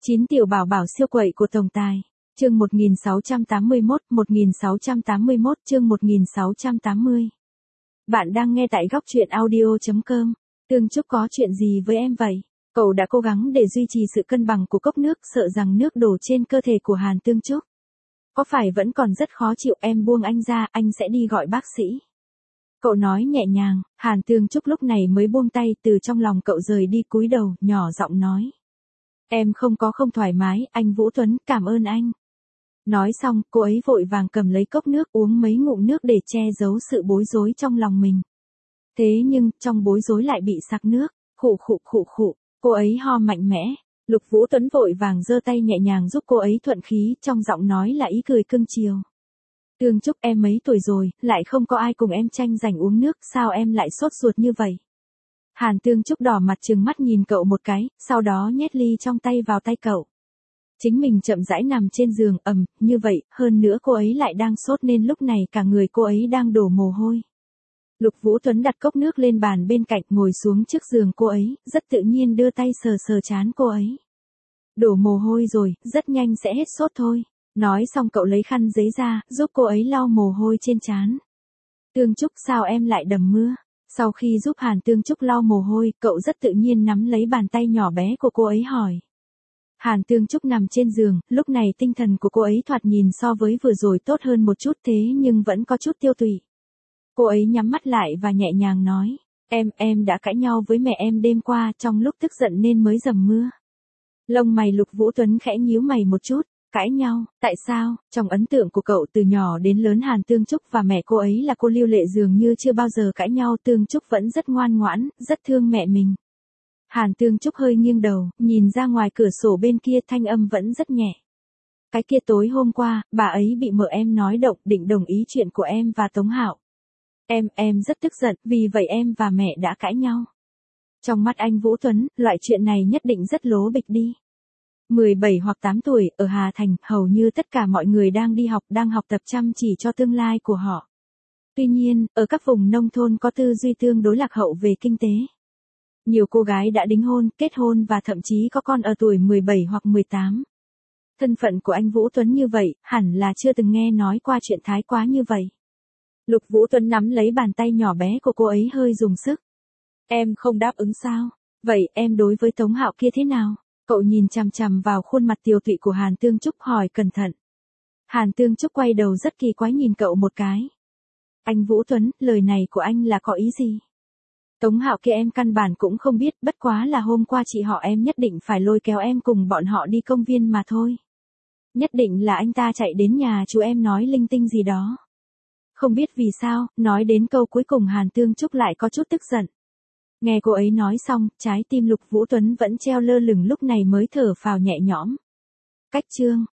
9 tiểu bảo bảo siêu quậy của tổng tài. Chương 1681, chương 1680. Bạn đang nghe tại góc truyện audio.com. Tương Trúc có chuyện gì với em vậy? Cậu đã cố gắng để duy trì sự cân bằng của cốc nước, sợ rằng nước đổ trên cơ thể của Hàn Tương Trúc. Có phải vẫn còn rất khó chịu, em buông anh ra, anh sẽ đi gọi bác sĩ. Cậu nói nhẹ nhàng. Hàn Tương Trúc lúc này mới buông tay, từ trong lòng cậu rời đi, cúi đầu, nhỏ giọng nói. Em không thoải mái, anh Vũ Tuấn, cảm ơn anh. Nói xong, cô ấy vội vàng cầm lấy cốc nước, uống mấy ngụm nước để che giấu sự bối rối trong lòng mình. Thế nhưng, trong bối rối lại bị sặc nước, khụ, cô ấy ho mạnh mẽ. Lục Vũ Tuấn vội vàng giơ tay nhẹ nhàng giúp cô ấy thuận khí, trong giọng nói là ý cười cưng chiều. Tương Trúc, em mấy tuổi rồi, lại không có ai cùng em tranh giành uống nước, sao em lại sốt ruột như vậy? Hàn Tương Trúc đỏ mặt trừng mắt nhìn cậu một cái, sau đó nhét ly trong tay vào tay cậu. Chính mình chậm rãi nằm trên giường, như vậy, hơn nữa cô ấy lại đang sốt nên lúc này cả người cô ấy đang đổ mồ hôi. Lục Vũ Tuấn đặt cốc nước lên bàn bên cạnh, ngồi xuống trước giường cô ấy, rất tự nhiên đưa tay sờ trán cô ấy. Đổ mồ hôi rồi, rất nhanh sẽ hết sốt thôi. Nói xong cậu lấy khăn giấy ra, giúp cô ấy lau mồ hôi trên trán. Tương Trúc, sao em lại đầm mưa? Sau khi giúp Hàn Tương Trúc lau mồ hôi, cậu rất tự nhiên nắm lấy bàn tay nhỏ bé của cô ấy hỏi. Hàn Tương Trúc nằm trên giường, lúc này tinh thần của cô ấy thoạt nhìn so với vừa rồi tốt hơn một chút, thế nhưng vẫn có chút tiêu tụy. Cô ấy nhắm mắt lại và nhẹ nhàng nói, em đã cãi nhau với mẹ em đêm qua, trong lúc tức giận nên mới dầm mưa. Lông mày Lục Vũ Tuấn khẽ nhíu mày một chút. Cãi nhau, tại sao? Trong ấn tượng của cậu từ nhỏ đến lớn, Hàn Tương Trúc và mẹ cô ấy là cô Lưu Lệ dường như chưa bao giờ cãi nhau, Tương Trúc vẫn rất ngoan ngoãn, rất thương mẹ mình. Hàn Tương Trúc hơi nghiêng đầu, nhìn ra ngoài cửa sổ bên kia, thanh âm vẫn rất nhẹ. Cái kia tối hôm qua, bà ấy bị mợ em nói định đồng ý chuyện của em và Tống Hạo. Em rất tức giận, vì vậy em và mẹ đã cãi nhau. Trong mắt anh Vũ Tuấn, loại chuyện này nhất định rất lố bịch đi. 17 hoặc 8 tuổi, ở Hà Thành, hầu như tất cả mọi người đang đi học, đang học tập chăm chỉ cho tương lai của họ. Tuy nhiên, ở các vùng nông thôn có tư duy tương đối lạc hậu về kinh tế. Nhiều cô gái đã đính hôn, kết hôn và thậm chí có con ở tuổi 17 hoặc 18. Thân phận của anh Vũ Tuấn như vậy, hẳn là chưa từng nghe nói qua chuyện thái quá như vậy. Lục Vũ Tuấn nắm lấy bàn tay nhỏ bé của cô ấy hơi dùng sức. Em không đáp ứng sao? Vậy em đối với Tống Hạo kia thế nào? Cậu nhìn chằm chằm vào khuôn mặt tiều tụy của Hàn Tương Trúc, hỏi cẩn thận. Hàn Tương Trúc quay đầu rất kỳ quái nhìn cậu một cái. Anh Vũ Tuấn, lời này của anh là có ý gì? Tống Hạo kia em căn bản cũng không biết, bất quá là hôm qua chị họ em nhất định phải lôi kéo em cùng bọn họ đi công viên mà thôi. Nhất định là anh ta chạy đến nhà chú em nói linh tinh gì đó. Không biết vì sao, nói đến câu cuối cùng Hàn Tương Trúc lại có chút tức giận. Nghe cô ấy nói xong, trái tim Lục Vũ Tuấn vẫn treo lơ lửng, lúc này mới thở phào nhẹ nhõm. Cách chương.